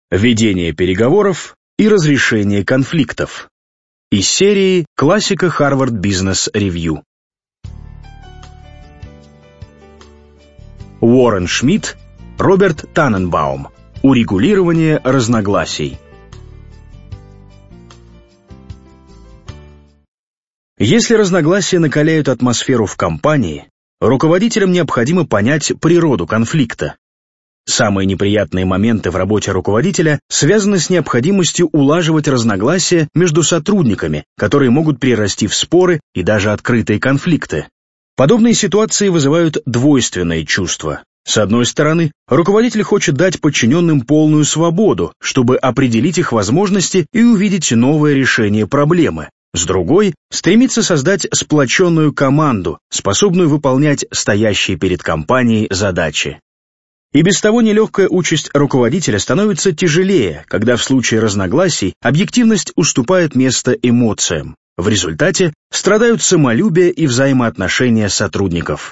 Ведение переговоров и разрешение конфликтов. Из серии «Классика Harvard Business Review». Уоррен Шмидт, Роберт Таненбаум. Урегулирование разногласий. Если разногласия накаляют атмосферу в компании, руководителям необходимо понять природу конфликта. Самые неприятные моменты в работе руководителя связаны с необходимостью улаживать разногласия между сотрудниками, которые могут перерасти в споры и даже открытые конфликты. Подобные ситуации вызывают двойственные чувства. С одной стороны, руководитель хочет дать подчиненным полную свободу, чтобы определить их возможности и увидеть новое решение проблемы. С другой, стремится создать сплоченную команду, способную выполнять стоящие перед компанией задачи. И без того нелегкая участь руководителя становится тяжелее, когда в случае разногласий объективность уступает место эмоциям. В результате страдают самолюбие и взаимоотношения сотрудников.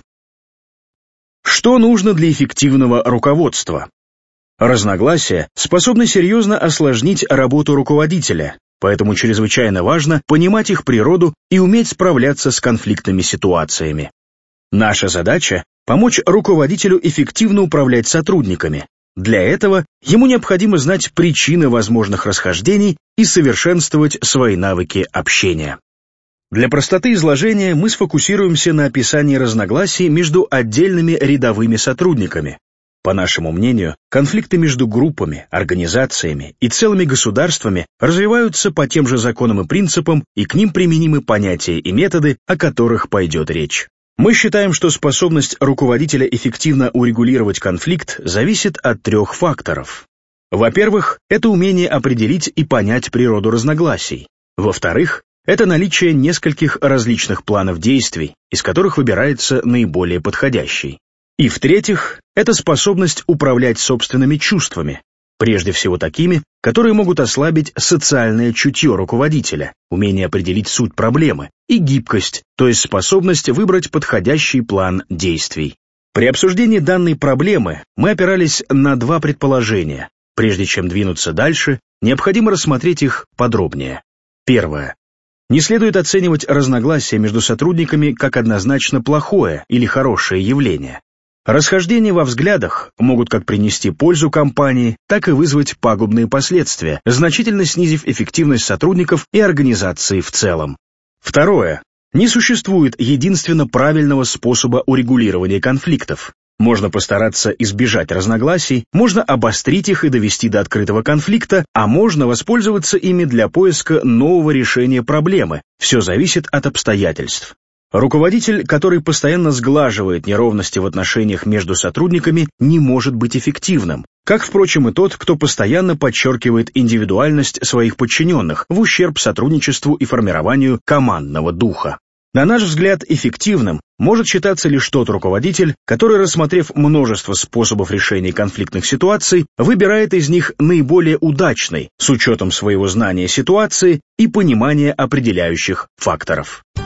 Что нужно для эффективного руководства? Разногласия способны серьезно осложнить работу руководителя, поэтому чрезвычайно важно понимать их природу и уметь справляться с конфликтными ситуациями. Наша задача – помочь руководителю эффективно управлять сотрудниками. Для этого ему необходимо знать причины возможных расхождений и совершенствовать свои навыки общения. Для простоты изложения мы сфокусируемся на описании разногласий между отдельными рядовыми сотрудниками. По нашему мнению, конфликты между группами, организациями и целыми государствами развиваются по тем же законам и принципам, и к ним применимы понятия и методы, о которых пойдет речь. Мы считаем, что способность руководителя эффективно урегулировать конфликт зависит от 3 факторов. Во-первых, это умение определить и понять природу разногласий. Во-вторых, это наличие нескольких различных планов действий, из которых выбирается наиболее подходящий. И в-третьих, это способность управлять собственными чувствами, прежде всего такими, которые могут ослабить социальное чутье руководителя, умение определить суть проблемы, и гибкость, то есть способность выбрать подходящий план действий. При обсуждении данной проблемы мы опирались на 2 предположения. Прежде чем двинуться дальше, необходимо рассмотреть их подробнее. Первое. Не следует оценивать разногласия между сотрудниками как однозначно плохое или хорошее явление. Расхождения во взглядах могут как принести пользу компании, так и вызвать пагубные последствия, значительно снизив эффективность сотрудников и организации в целом. Второе. Не существует единственно правильного способа урегулирования конфликтов. Можно постараться избежать разногласий, можно обострить их и довести до открытого конфликта, а можно воспользоваться ими для поиска нового решения проблемы. Все зависит от обстоятельств. Руководитель, который постоянно сглаживает неровности в отношениях между сотрудниками, не может быть эффективным, как, впрочем, и тот, кто постоянно подчеркивает индивидуальность своих подчиненных в ущерб сотрудничеству и формированию командного духа. На наш взгляд, эффективным может считаться лишь тот руководитель, который, рассмотрев множество способов решения конфликтных ситуаций, выбирает из них наиболее удачный с учетом своего знания ситуации и понимания определяющих факторов.